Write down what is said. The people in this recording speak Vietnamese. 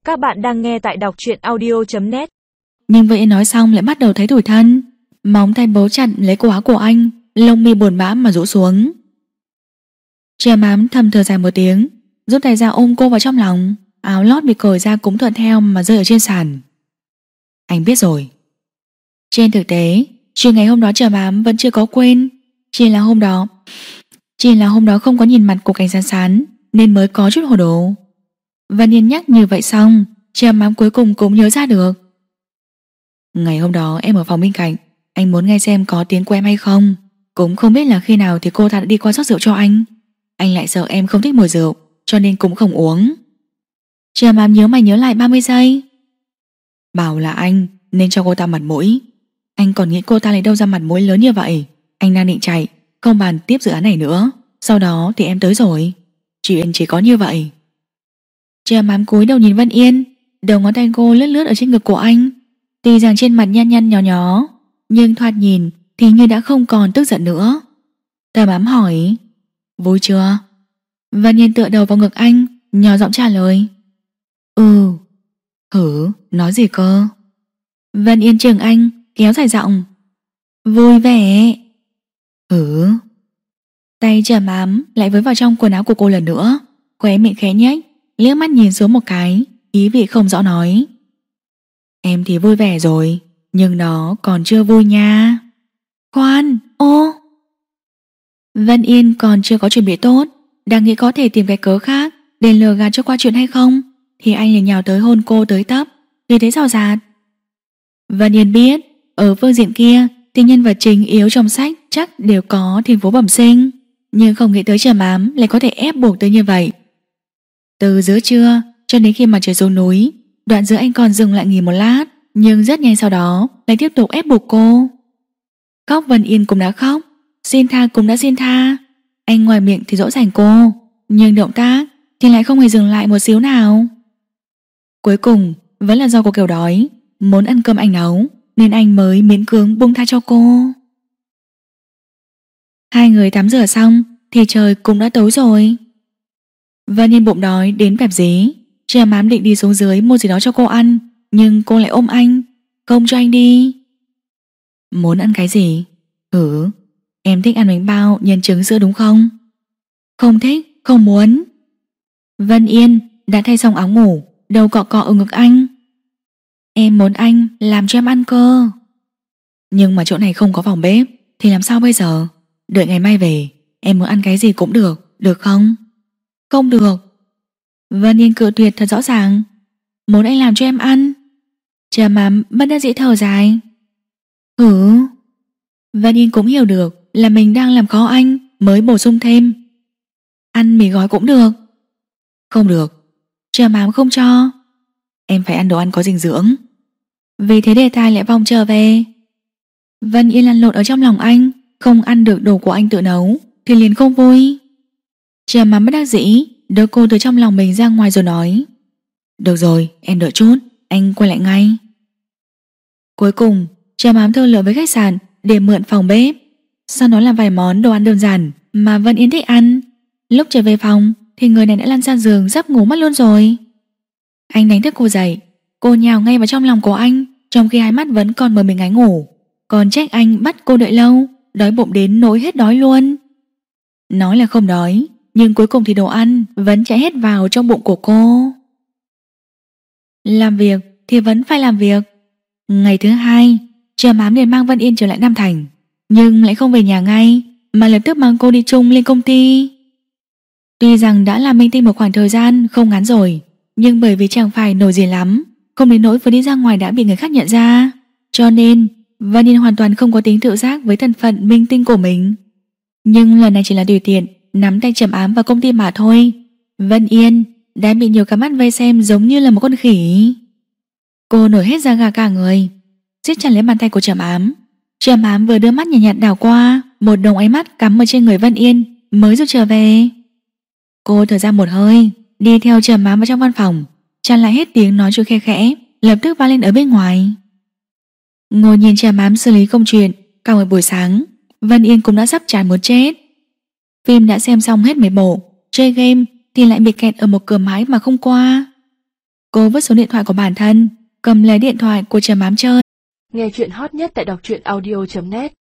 Các bạn đang nghe tại đọc truyện audio.net. Nhưng Vân Yên nói xong lại bắt đầu thấy tủi thân. Móng tay bấu chặt lấy cổ áo của anh, lông mi buồn bã mà rũ xuống. Trầm Ám thầm thở dài một tiếng, rút tay ra ôm cô vào trong lòng. Áo lót bị cởi ra cũng thuận theo mà rơi ở trên sàn. Anh biết rồi. Trên thực tế, chuyện ngày hôm đó Trầm Ám vẫn chưa có quên. Chỉ là hôm đó không có nhìn mặt của cảnh Sán nên mới có chút hồ đồ. Vân Yên nhắc như vậy xong, Trầm Ám cuối cùng cũng nhớ ra được. Ngày hôm đó em ở phòng bên cạnh, anh muốn nghe xem có tiếng của em hay không. Cũng không biết là khi nào thì cô ta đã đi qua rót rượu cho anh. Anh lại sợ em không thích mùi rượu, cho nên cũng không uống. Trầm Ám nhớ mày nhớ lại 30 giây. Bảo là anh nên cho cô ta mặt mũi. Anh còn nghĩ cô ta lấy đâu ra mặt mũi lớn như vậy. Anh đang định chạy, không bàn tiếp dự án này nữa. Sau đó thì em tới rồi. Chuyện chỉ có như vậy. Trầm Ám cúi đầu nhìn Vân Yên, đầu ngón tay cô lướt lướt ở trên ngực của anh. Tuy rằng trên mặt nhăn nhăn nhó nhó, nhưng thoạt nhìn thì như đã không còn tức giận nữa. Trầm Ám hỏi: vui chưa? Vân Yên tựa đầu vào ngực anh, nhỏ giọng trả lời: ừ. Hử, nói gì cơ? Vân Yên chừng anh, kéo dài giọng: vui vẻ. Hử. Tay Trầm Ám lại với vào trong quần áo của cô lần nữa, khóe miệng khẽ nhếch, liếc mắt nhìn xuống một cái, ý vị không rõ nói: em thì vui vẻ rồi, nhưng nó còn chưa vui nha. Khoan, ô. Vân Yên còn chưa có chuẩn bị tốt, đang nghĩ có thể tìm cái cớ khác để lừa gạt cho qua chuyện hay không, thì anh liền nhào tới hôn cô tới tấp, như thế rào rạt. Vân Yên biết ở phương diện kia thì nhân vật chính yếu trong sách chắc đều có thiên phú bẩm sinh, nhưng không nghĩ tới Trầm Ám lại có thể ép buộc tới như vậy. Từ giữa trưa cho đến khi mặt trời xuống núi, đoạn giữa anh còn dừng lại nghỉ một lát, nhưng rất nhanh sau đó lại tiếp tục ép buộc cô. Khóc Vân Yên cũng đã khóc, xin tha cũng đã xin tha. Anh ngoài miệng thì dỗ dành cô, nhưng động tác thì lại không hề dừng lại một xíu nào. Cuối cùng vẫn là do cô kiểu đói, muốn ăn cơm anh nấu, nên anh mới miễn cưỡng buông tha cho cô. Hai người tắm rửa xong thì trời cũng đã tối rồi. Vân Yên bụng đói đến bẹp dí. Trầm Ám định đi xuống dưới mua gì đó cho cô ăn, nhưng cô lại ôm anh, không cho anh đi. Muốn ăn cái gì? Em thích ăn bánh bao nhân trứng sữa đúng không? Không thích, không muốn. Vân Yên đã thay xong áo ngủ, đầu cọ cọ ở ngực anh. Em muốn anh làm cho em ăn cơ. Nhưng mà chỗ này không có phòng bếp, thì làm sao bây giờ? Đợi ngày mai về, em muốn ăn cái gì cũng được, được không? Không được. Vân Yên cự tuyệt thật rõ ràng. Muốn anh làm cho em ăn. Trầm Ám bất đắc dĩ thở dài. Vân Yên cũng hiểu được là mình đang làm khó anh, mới bổ sung thêm: ăn mì gói cũng được. Không được. Trầm Ám không cho. Em phải ăn đồ ăn có dinh dưỡng. Vì thế đề tài lại vòng trở về. Vân Yên lăn lộn ở trong lòng anh, không ăn được đồ của anh tự nấu thì liền không vui. Trầm Ám bất đắc dĩ đỡ cô từ trong lòng mình ra ngoài rồi nói: được rồi, em đợi chút, anh quay lại ngay. Cuối cùng Trầm Ám thương lượng với khách sạn để mượn phòng bếp, sau đó làm vài món đồ ăn đơn giản mà Vân Yên thích ăn. Lúc trở về phòng thì người này đã lăn ra giường sắp ngủ mất luôn rồi. Anh đánh thức cô dậy, cô nhào ngay vào trong lòng của anh, trong khi hai mắt vẫn còn mờ mình ngáy ngủ. Còn trách anh bắt cô đợi lâu, đói bụng đến nỗi hết đói luôn. Nói là không đói, nhưng cuối cùng thì đồ ăn vẫn chạy hết vào trong bụng của cô. Làm việc thì vẫn phải làm việc. Ngày thứ hai, Trầm Ám liền mang Vân Yên trở lại Nam Thành, nhưng lại không về nhà ngay, mà lập tức mang cô đi chung lên công ty. Tuy rằng đã làm minh tinh một khoảng thời gian không ngắn rồi, nhưng bởi vì chẳng phải nổi gì lắm, không đến nỗi vừa đi ra ngoài đã bị người khác nhận ra, cho nên Vân Yên hoàn toàn không có tính tự giác với thân phận minh tinh của mình. Nhưng lần này chỉ là tùy tiện nắm tay Trầm Ám vào công ty mà thôi. Vân Yên đã bị nhiều cặp mắt vây xem giống như là một con khỉ. Cô nổi hết da gà cả người, siết chặt lấy bàn tay của Trầm Ám. Trầm Ám vừa đưa mắt nhạt nhạt đảo qua, một đồng ánh mắt cắm ở trên người Vân Yên mới rút trở về. Cô thở ra một hơi, đi theo Trầm Ám vào trong văn phòng, chặn lại hết tiếng nói chuyện khe khẽ lập tức vang lên ở bên ngoài. Ngồi nhìn Trầm Ám xử lý công chuyện cả một buổi sáng, Vân Yên cũng đã sắp chán muốn chết. Phim đã xem xong hết mấy bộ, chơi game thì lại bị kẹt ở một cửa mái mà không qua. Cô vứt số điện thoại của bản thân, cầm lấy điện thoại của Trầm Ám chơi. Nghe chuyện hot nhất tại đọc truyện audio.net